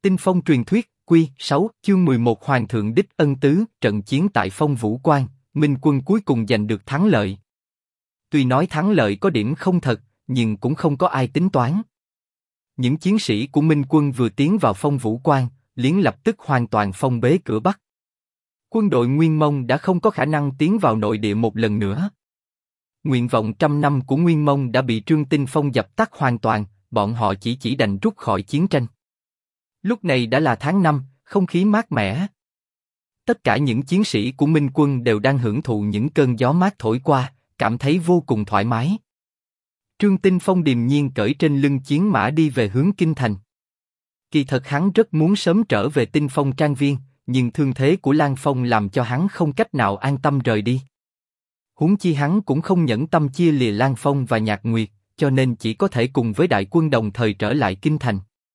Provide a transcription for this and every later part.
Tinh Phong truyền thuyết, Quy 6, chương 11 Hoàng thượng đích ân tứ, trận chiến tại Phong Vũ Quan, Minh quân cuối cùng giành được thắng lợi. Tuy nói thắng lợi có điểm không thật, nhưng cũng không có ai tính toán. Những chiến sĩ của Minh quân vừa tiến vào Phong Vũ Quan, liền lập tức hoàn toàn phong bế cửa Bắc. Quân đội Nguyên Mông đã không có khả năng tiến vào nội địa một lần nữa. Nguyện vọng trăm năm của Nguyên Mông đã bị Trương Tinh Phong dập tắt hoàn toàn, bọn họ chỉ đành rút khỏi chiến tranh. Lúc này đã là tháng 5, không khí mát mẻ. Tất cả những chiến sĩ của Minh quân đều đang hưởng thụ những cơn gió mát thổi qua, cảm thấy vô cùng thoải mái. Trương Tinh Phong điềm nhiên cởi trên lưng chiến mã đi về hướng Kinh Thành. Kỳ thật hắn rất muốn sớm trở về Tinh Phong Trang Viên, nhưng thương thế của Lan Phong làm cho hắn không cách nào an tâm rời đi. Huống chi hắn cũng không nhẫn tâm chia lìa Lan Phong và Nhạc Nguyệt, cho nên chỉ có thể cùng với đại quân đồng thời trở lại Kinh Thành.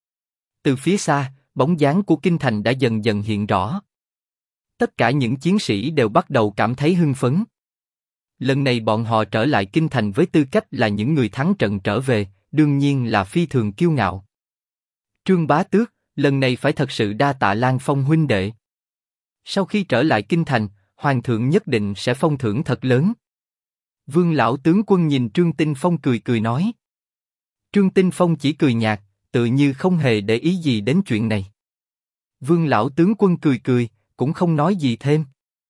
Từ phía xa, bóng dáng của Kinh Thành đã dần dần hiện rõ. Tất cả những chiến sĩ đều bắt đầu cảm thấy hưng phấn. Lần này bọn họ trở lại Kinh Thành với tư cách là những người thắng trận trở về, đương nhiên là phi thường kiêu ngạo. Trương Bá Tước, lần này phải thật sự đa tạ Lan Phong huynh đệ. Sau khi trở lại Kinh Thành, Hoàng thượng nhất định sẽ phong thưởng thật lớn. Vương lão tướng quân nhìn Trương Tinh Phong cười cười nói. Trương Tinh Phong chỉ cười nhạt, tự như không hề để ý gì đến chuyện này. Vương lão tướng quân cười cười, cũng không nói gì thêm.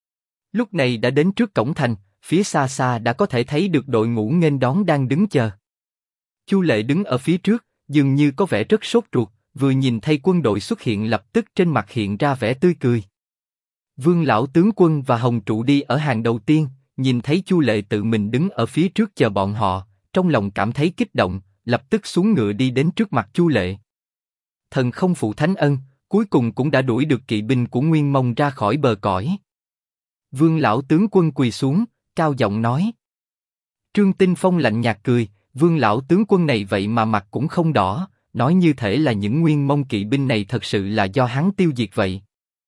Lúc này đã đến trước cổng thành, phía xa xa đã có thể thấy được đội ngũ nghênh đón đang đứng chờ. Chu Lệ đứng ở phía trước, dường như có vẻ rất sốt ruột, vừa nhìn thấy quân đội xuất hiện lập tức trên mặt hiện ra vẻ tươi cười. Vương lão tướng quân và Hồng Trụ đi ở hàng đầu tiên, nhìn thấy Chu Lệ tự mình đứng ở phía trước chờ bọn họ, trong lòng cảm thấy kích động, lập tức xuống ngựa đi đến trước mặt Chu Lệ. Thần không phụ thánh ân, cuối cùng cũng đã đuổi được kỵ binh của Nguyên Mông ra khỏi bờ cõi. Vương lão tướng quân quỳ xuống, cao giọng nói. Trương Tinh Phong lạnh nhạt cười, Vương lão tướng quân này vậy mà mặt cũng không đỏ, nói như thể là những Nguyên Mông kỵ binh này thật sự là do hắn tiêu diệt vậy.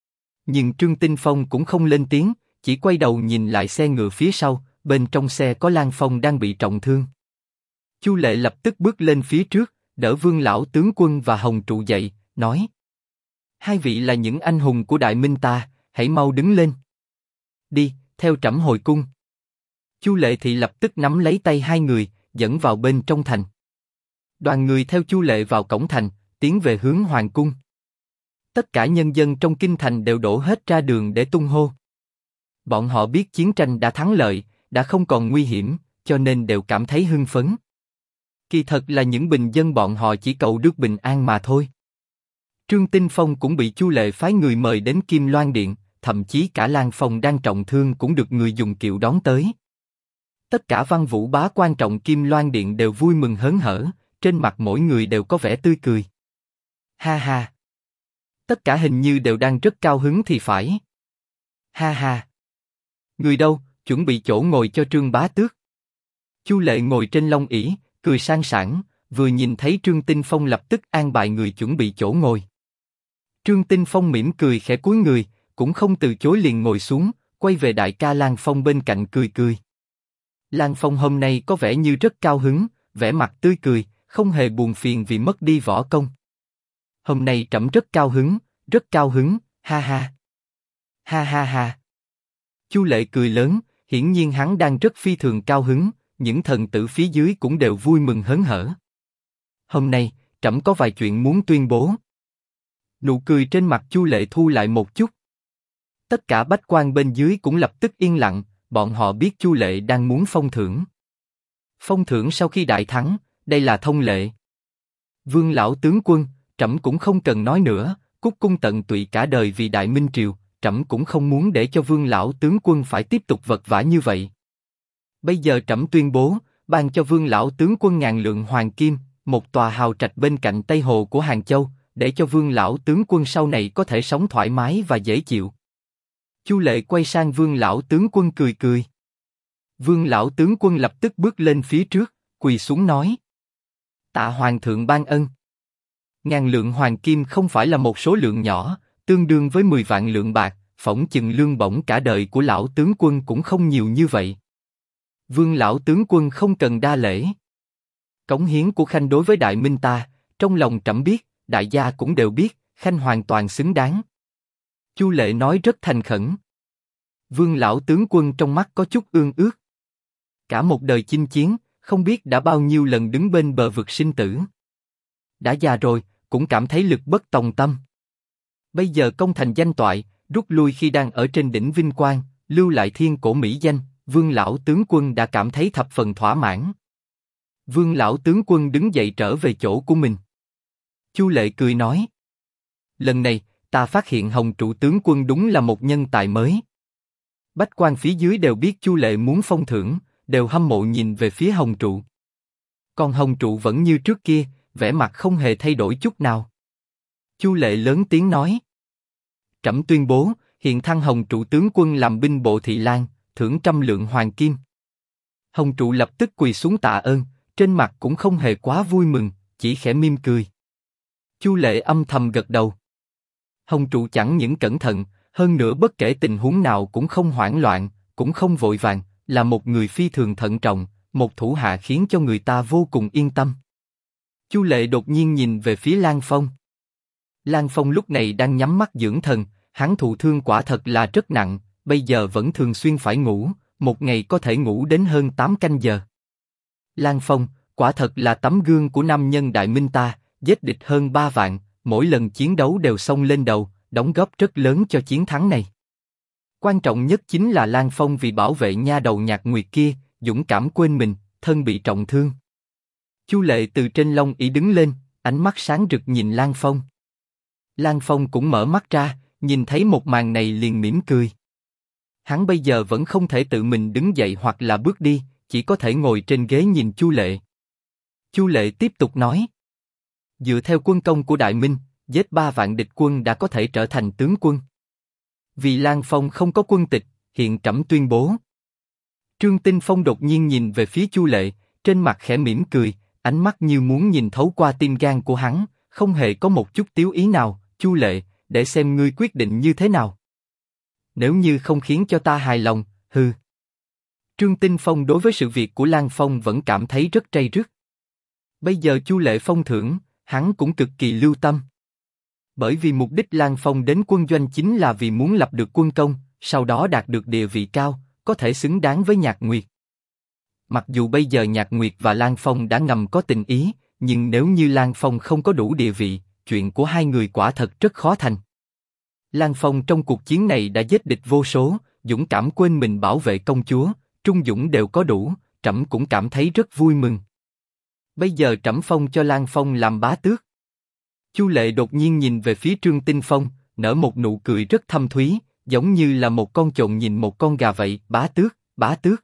Nhưng Trương Tinh Phong cũng không lên tiếng, chỉ quay đầu nhìn lại xe ngựa phía sau, bên trong xe có Lan Phong đang bị trọng thương. Chu Lệ lập tức bước lên phía trước, đỡ Vương lão tướng quân và Hồng Trụ dậy, nói: hai vị là những anh hùng của Đại Minh ta, hãy mau đứng lên. Đi, theo trẫm hồi cung. Chu Lệ thì lập tức nắm lấy tay hai người, dẫn vào bên trong thành. Đoàn người theo Chu Lệ vào cổng thành, tiến về hướng Hoàng cung. Tất cả nhân dân trong kinh thành đều đổ hết ra đường để tung hô. Bọn họ biết chiến tranh đã thắng lợi, đã không còn nguy hiểm, cho nên đều cảm thấy hưng phấn. Kỳ thật là những bình dân bọn họ chỉ cầu được bình an mà thôi. Trương Tinh Phong cũng bị Chu Lệ phái người mời đến Kim Loan Điện, thậm chí cả Lan Phong đang trọng thương cũng được người dùng kiệu đón tới. Tất cả văn vũ bá quan trọng Kim Loan Điện đều vui mừng hớn hở, trên mặt mỗi người đều có vẻ tươi cười. Ha ha! Tất cả hình như đều đang rất cao hứng thì phải. Ha ha! Người đâu, chuẩn bị chỗ ngồi cho Trương Bá Tước. Chu Lệ ngồi trên long ỷ, cười sang sảng, vừa nhìn thấy Trương Tinh Phong lập tức an bài người chuẩn bị chỗ ngồi. Trương Tinh Phong mỉm cười khẽ cúi người, cũng không từ chối liền ngồi xuống, quay về đại ca Lan Phong bên cạnh cười cười. Lan Phong hôm nay có vẻ như rất cao hứng, vẻ mặt tươi cười, không hề buồn phiền vì mất đi võ công. Hôm nay trẫm rất cao hứng, ha ha. Ha ha ha. Chu Lệ cười lớn, hiển nhiên hắn đang rất phi thường cao hứng, những thần tử phía dưới cũng đều vui mừng hớn hở. Hôm nay, trẫm có vài chuyện muốn tuyên bố. Nụ cười trên mặt Chu Lệ thu lại một chút. Tất cả bách quan bên dưới cũng lập tức yên lặng, bọn họ biết Chu Lệ đang muốn phong thưởng. Phong thưởng sau khi đại thắng, đây là thông lệ. Vương lão tướng quân, trẫm cũng không cần nói nữa, cúc cung tận tụy cả đời vì Đại Minh triều, trẫm cũng không muốn để cho Vương lão tướng quân phải tiếp tục vật vã như vậy. Bây giờ trẫm tuyên bố, ban cho Vương lão tướng quân 1000 lượng hoàng kim, một tòa hào trạch bên cạnh Tây Hồ của Hàng Châu, để cho Vương lão tướng quân sau này có thể sống thoải mái và dễ chịu. Chu Lệ quay sang Vương lão tướng quân cười cười. Vương lão tướng quân lập tức bước lên phía trước, quỳ xuống nói: tạ hoàng thượng ban ân. 1000 lượng hoàng kim không phải là một số lượng nhỏ, tương đương với 10 vạn lượng bạc, phỏng chừng lương bổng cả đời của lão tướng quân cũng không nhiều như vậy. Vương lão tướng quân không cần đa lễ. Cống hiến của Khanh đối với Đại Minh ta, trong lòng trẫm biết, đại gia cũng đều biết, Khanh hoàn toàn xứng đáng. Chu Lệ nói rất thành khẩn. Vương lão tướng quân trong mắt có chút ương ước. Cả một đời chinh chiến, không biết đã bao nhiêu lần đứng bên bờ vực sinh tử. Đã già rồi, cũng cảm thấy lực bất tòng tâm. Bây giờ công thành danh toại, rút lui khi đang ở trên đỉnh vinh quang, lưu lại thiên cổ mỹ danh, Vương lão tướng quân đã cảm thấy thập phần thỏa mãn. Vương lão tướng quân đứng dậy trở về chỗ của mình. Chu Lệ cười nói: lần này, ta phát hiện Hồng Trụ tướng quân đúng là một nhân tài mới. Bách quan phía dưới đều biết Chu Lệ muốn phong thưởng, đều hâm mộ nhìn về phía Hồng Trụ. Còn Hồng Trụ vẫn như trước kia, vẻ mặt không hề thay đổi chút nào. Chu Lệ lớn tiếng nói: trẫm tuyên bố, hiện thăng Hồng Trụ tướng quân làm binh bộ thị lang, thưởng 100 lượng hoàng kim. Hồng Trụ lập tức quỳ xuống tạ ơn, trên mặt cũng không hề quá vui mừng, chỉ khẽ mỉm cười. Chu Lệ âm thầm gật đầu. Hồng Trụ chẳng những cẩn thận, hơn nữa bất kể tình huống nào cũng không hoảng loạn, cũng không vội vàng, là một người phi thường thận trọng, một thủ hạ khiến cho người ta vô cùng yên tâm. Chu Lệ đột nhiên nhìn về phía Lan Phong. Lan Phong lúc này đang nhắm mắt dưỡng thần, hắn thụ thương quả thật là rất nặng, bây giờ vẫn thường xuyên phải ngủ, một ngày có thể ngủ đến hơn 8 canh giờ. Lan Phong, quả thật là tấm gương của nam nhân đại minh ta, giết địch hơn 3 vạn, mỗi lần chiến đấu đều xông lên đầu, đóng góp rất lớn cho chiến thắng này. Quan trọng nhất chính là Lan Phong vì bảo vệ nha đầu Nhạc Nguyệt kia, dũng cảm quên mình, thân bị trọng thương. Chu Lệ từ trên lông ỷ đứng lên, ánh mắt sáng rực nhìn Lan Phong. Lan Phong cũng mở mắt ra, nhìn thấy một màn này liền mỉm cười. Hắn bây giờ vẫn không thể tự mình đứng dậy hoặc là bước đi, chỉ có thể ngồi trên ghế nhìn Chu Lệ. Chu Lệ tiếp tục nói: dựa theo quân công của Đại Minh, giết 3 vạn địch quân đã có thể trở thành tướng quân. Vì Lan Phong không có quân tịch, hiện trẫm tuyên bố. Trương Tinh Phong đột nhiên nhìn về phía Chu Lệ, trên mặt khẽ mỉm cười, ánh mắt như muốn nhìn thấu qua tim gan của hắn, không hề có một chút tiếu ý nào. Chu Lệ, để xem ngươi quyết định như thế nào. Nếu như không khiến cho ta hài lòng, hừ. Trương Tinh Phong đối với sự việc của Lan Phong vẫn cảm thấy rất tray rứt. Bây giờ Chu Lệ phong thưởng, hắn cũng cực kỳ lưu tâm. Bởi vì mục đích Lan Phong đến quân doanh chính là vì muốn lập được quân công, sau đó đạt được địa vị cao, có thể xứng đáng với Nhạc Nguyệt. Mặc dù bây giờ Nhạc Nguyệt và Lan Phong đã ngầm có tình ý, nhưng nếu như Lan Phong không có đủ địa vị, chuyện của hai người quả thật rất khó thành. Lan Phong trong cuộc chiến này đã giết địch vô số, dũng cảm quên mình bảo vệ công chúa, trung dũng đều có đủ, trẫm cũng cảm thấy rất vui mừng. Bây giờ trẫm phong cho Lan Phong làm bá tước. Chu Lệ đột nhiên nhìn về phía Trương Tinh Phong, nở một nụ cười rất thâm thúy, giống như là một con trồn nhìn một con gà vậy. Bá tước, bá tước.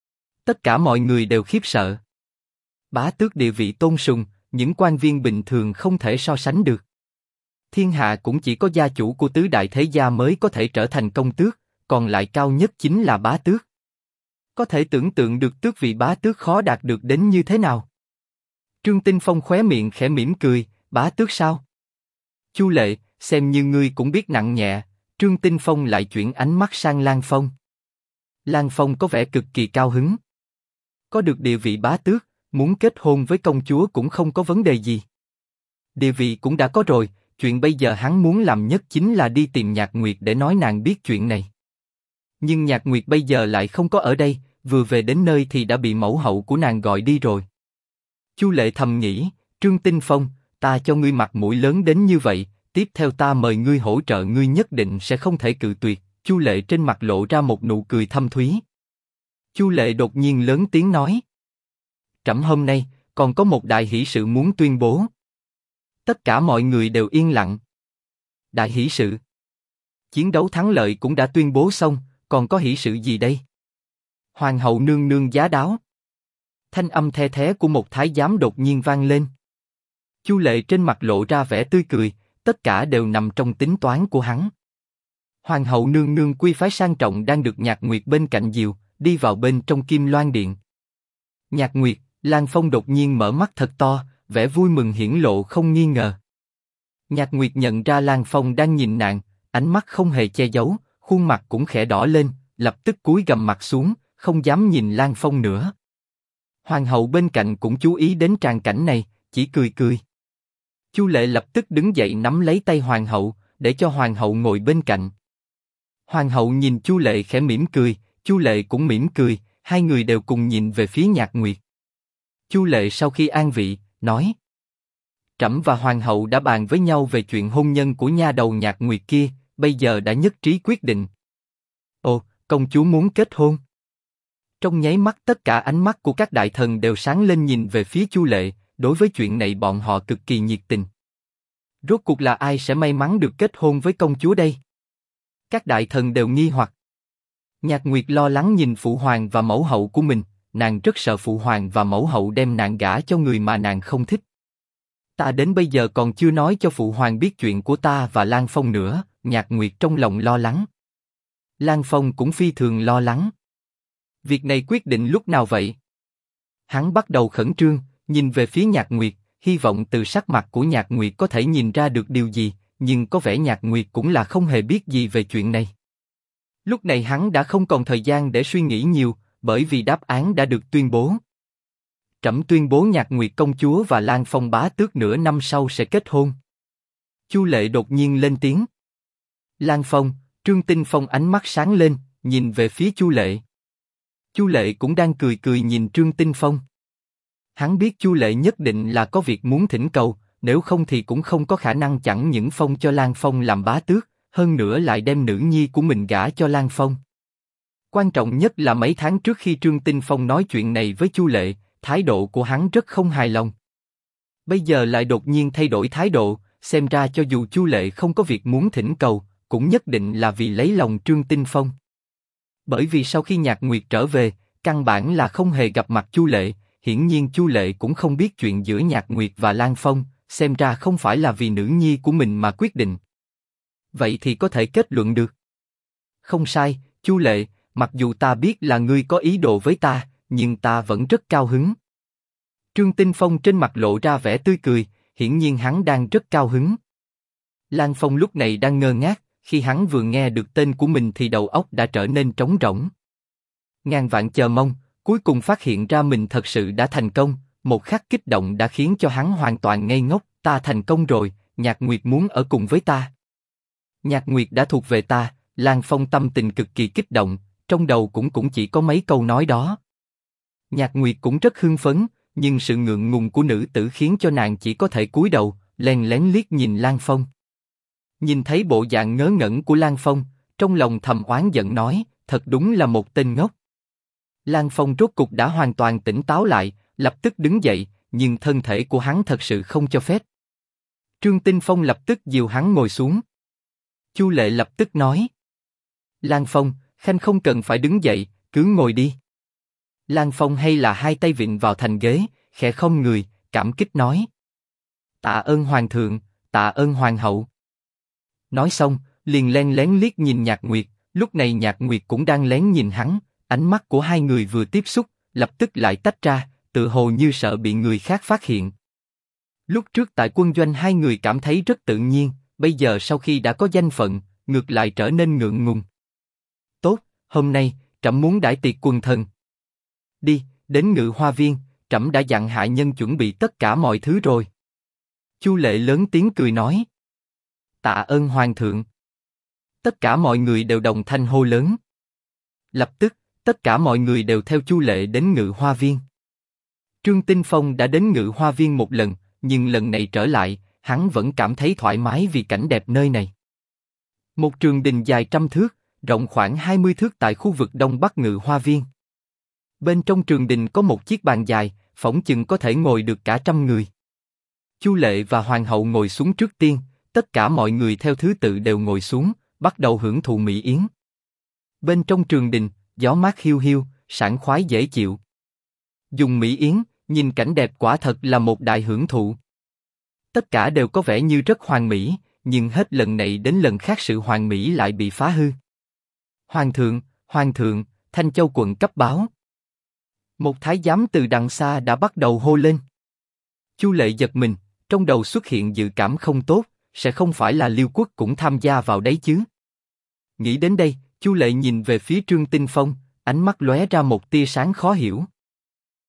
Tất cả mọi người đều khiếp sợ. Bá tước địa vị tôn sùng, những quan viên bình thường không thể so sánh được. Thiên hạ cũng chỉ có gia chủ của tứ đại thế gia mới có thể trở thành công tước, còn lại cao nhất chính là bá tước. Có thể tưởng tượng được tước vị bá tước khó đạt được đến như thế nào. Trương Tinh Phong khóe miệng khẽ mỉm cười, bá tước sao? Chu Lệ, xem như ngươi cũng biết nặng nhẹ. Trương Tinh Phong lại chuyển ánh mắt sang Lan Phong. Lan Phong có vẻ cực kỳ cao hứng. Có được địa vị bá tước, muốn kết hôn với công chúa cũng không có vấn đề gì. Địa vị cũng đã có rồi, chuyện bây giờ hắn muốn làm nhất chính là đi tìm Nhạc Nguyệt để nói nàng biết chuyện này. Nhưng Nhạc Nguyệt bây giờ lại không có ở đây, vừa về đến nơi thì đã bị mẫu hậu của nàng gọi đi rồi. Chu Lệ thầm nghĩ, Trương Tinh Phong, ta cho ngươi mặt mũi lớn đến như vậy, tiếp theo ta mời ngươi hỗ trợ ngươi nhất định sẽ không thể cự tuyệt. Chu Lệ trên mặt lộ ra một nụ cười thâm thúy. Chu Lệ đột nhiên lớn tiếng nói: trẫm hôm nay còn có một đại hỷ sự muốn tuyên bố. Tất cả mọi người đều yên lặng. Đại hỷ sự? Chiến đấu thắng lợi cũng đã tuyên bố xong, còn có hỷ sự gì đây? Hoàng hậu nương nương giá đáo. Thanh âm the thé của một thái giám đột nhiên vang lên. Chu Lệ trên mặt lộ ra vẻ tươi cười, tất cả đều nằm trong tính toán của hắn. Hoàng hậu nương nương quy phái sang trọng đang được Nhạc Nguyệt bên cạnh dìu, đi vào bên trong Kim Loan Điện. Nhạc Nguyệt, Lan Phong đột nhiên mở mắt thật to, vẻ vui mừng hiển lộ không nghi ngờ. Nhạc Nguyệt nhận ra Lan Phong đang nhìn nàng, ánh mắt không hề che giấu, khuôn mặt cũng khẽ đỏ lên, lập tức cúi gằm mặt xuống, không dám nhìn Lan Phong nữa. Hoàng hậu bên cạnh cũng chú ý đến tràng cảnh này, chỉ cười cười. Chu Lệ lập tức đứng dậy nắm lấy tay hoàng hậu, để cho hoàng hậu ngồi bên cạnh. Hoàng hậu nhìn Chu Lệ khẽ mỉm cười, Chu Lệ cũng mỉm cười, hai người đều cùng nhìn về phía Nhạc Nguyệt. Chu Lệ sau khi an vị, nói: Trẫm và hoàng hậu đã bàn với nhau về chuyện hôn nhân của nha đầu Nhạc Nguyệt kia, bây giờ đã nhất trí quyết định. Ồ, công chúa muốn kết hôn? Trong nháy mắt tất cả ánh mắt của các đại thần đều sáng lên nhìn về phía Chu Lệ, đối với chuyện này bọn họ cực kỳ nhiệt tình. Rốt cuộc là ai sẽ may mắn được kết hôn với công chúa đây? Các đại thần đều nghi hoặc. Nhạc Nguyệt lo lắng nhìn phụ hoàng và mẫu hậu của mình, nàng rất sợ phụ hoàng và mẫu hậu đem nàng gả cho người mà nàng không thích. Ta đến bây giờ còn chưa nói cho phụ hoàng biết chuyện của ta và Lan Phong nữa, Nhạc Nguyệt trong lòng lo lắng. Lan Phong cũng phi thường lo lắng. Việc này quyết định lúc nào vậy? Hắn bắt đầu khẩn trương, nhìn về phía Nhạc Nguyệt, hy vọng từ sắc mặt của Nhạc Nguyệt có thể nhìn ra được điều gì, nhưng có vẻ Nhạc Nguyệt cũng là không hề biết gì về chuyện này. Lúc này hắn đã không còn thời gian để suy nghĩ nhiều, bởi vì đáp án đã được tuyên bố. Trẫm tuyên bố Nhạc Nguyệt công chúa và Lan Phong bá tước nửa năm sau sẽ kết hôn. Chu Lệ đột nhiên lên tiếng. Lan Phong, Trương Tinh Phong ánh mắt sáng lên, nhìn về phía Chu Lệ. Chu Lệ cũng đang cười cười nhìn Trương Tinh Phong. Hắn biết Chu Lệ nhất định là có việc muốn thỉnh cầu, nếu không thì cũng không có khả năng chẳng những phong cho Lan Phong làm bá tước, hơn nữa lại đem nữ nhi của mình gả cho Lan Phong. Quan trọng nhất là mấy tháng trước khi Trương Tinh Phong nói chuyện này với Chu Lệ, thái độ của hắn rất không hài lòng. Bây giờ lại đột nhiên thay đổi thái độ, xem ra cho dù Chu Lệ không có việc muốn thỉnh cầu, cũng nhất định là vì lấy lòng Trương Tinh Phong. Bởi vì sau khi Nhạc Nguyệt trở về, căn bản là không hề gặp mặt Chu Lệ, hiển nhiên Chu Lệ cũng không biết chuyện giữa Nhạc Nguyệt và Lan Phong, xem ra không phải là vì nữ nhi của mình mà quyết định. Vậy thì có thể kết luận được. Không sai, Chu Lệ, mặc dù ta biết là ngươi có ý đồ với ta, nhưng ta vẫn rất cao hứng. Trương Tinh Phong trên mặt lộ ra vẻ tươi cười, hiển nhiên hắn đang rất cao hứng. Lan Phong lúc này đang ngơ ngác, khi hắn vừa nghe được tên của mình thì đầu óc đã trở nên trống rỗng. Ngàn vạn chờ mong, cuối cùng phát hiện ra mình thật sự đã thành công, một khắc kích động đã khiến cho hắn hoàn toàn ngây ngốc, ta thành công rồi, Nhạc Nguyệt muốn ở cùng với ta. Nhạc Nguyệt đã thuộc về ta, Lan Phong tâm tình cực kỳ kích động, trong đầu cũng chỉ có mấy câu nói đó. Nhạc Nguyệt cũng rất hưng phấn, nhưng sự ngượng ngùng của nữ tử khiến cho nàng chỉ có thể cúi đầu, lén lén liếc nhìn Lan Phong. Nhìn thấy bộ dạng ngớ ngẩn của Lan Phong, trong lòng thầm oán giận nói, thật đúng là một tên ngốc. Lan Phong rốt cục đã hoàn toàn tỉnh táo lại, lập tức đứng dậy, nhưng thân thể của hắn thật sự không cho phép. Trương Tinh Phong lập tức dìu hắn ngồi xuống. Chu Lệ lập tức nói, Lan Phong, Khanh không cần phải đứng dậy, cứ ngồi đi. Lan Phong hay là hai tay vịn vào thành ghế, khẽ khom người, cảm kích nói, tạ ơn hoàng thượng, tạ ơn hoàng hậu. Nói xong, liền lén lén liếc nhìn Nhạc Nguyệt, lúc này Nhạc Nguyệt cũng đang lén nhìn hắn, ánh mắt của hai người vừa tiếp xúc, lập tức lại tách ra, tự hồ như sợ bị người khác phát hiện. Lúc trước tại quân doanh hai người cảm thấy rất tự nhiên, bây giờ sau khi đã có danh phận, ngược lại trở nên ngượng ngùng. Tốt, hôm nay, trẫm muốn đãi tiệc quần thần. Đi, đến Ngự Hoa Viên, trẫm đã dặn hạ nhân chuẩn bị tất cả mọi thứ rồi. Chu Lệ lớn tiếng cười nói. Tạ ơn hoàng thượng. Tất cả mọi người đều đồng thanh hô lớn. Lập tức, tất cả mọi người đều theo Chu Lệ đến Ngự Hoa Viên. Trương Tinh Phong đã đến Ngự Hoa Viên một lần, nhưng lần này trở lại, hắn vẫn cảm thấy thoải mái vì cảnh đẹp nơi này. Một trường đình dài 100 thước, rộng khoảng 20 thước tại khu vực đông bắc Ngự Hoa Viên. Bên trong trường đình có một chiếc bàn dài, phỏng chừng có thể ngồi được cả 100 người. Chu Lệ và hoàng hậu ngồi xuống trước tiên, tất cả mọi người theo thứ tự đều ngồi xuống, bắt đầu hưởng thụ mỹ yến. Bên trong trường đình, gió mát hiu hiu, sảng khoái dễ chịu. Dùng mỹ yến, nhìn cảnh đẹp quả thật là một đại hưởng thụ. Tất cả đều có vẻ như rất hoàn mỹ, nhưng hết lần này đến lần khác sự hoàn mỹ lại bị phá hư. Hoàng thượng, Thanh Châu quận cấp báo. Một thái giám từ đằng xa đã bắt đầu hô lên. Chu Lệ giật mình, trong đầu xuất hiện dự cảm không tốt, sẽ không phải là Liêu Quốc cũng tham gia vào đấy chứ? Nghĩ đến đây, Chu Lệ nhìn về phía Trương Tinh Phong, ánh mắt lóe ra một tia sáng khó hiểu.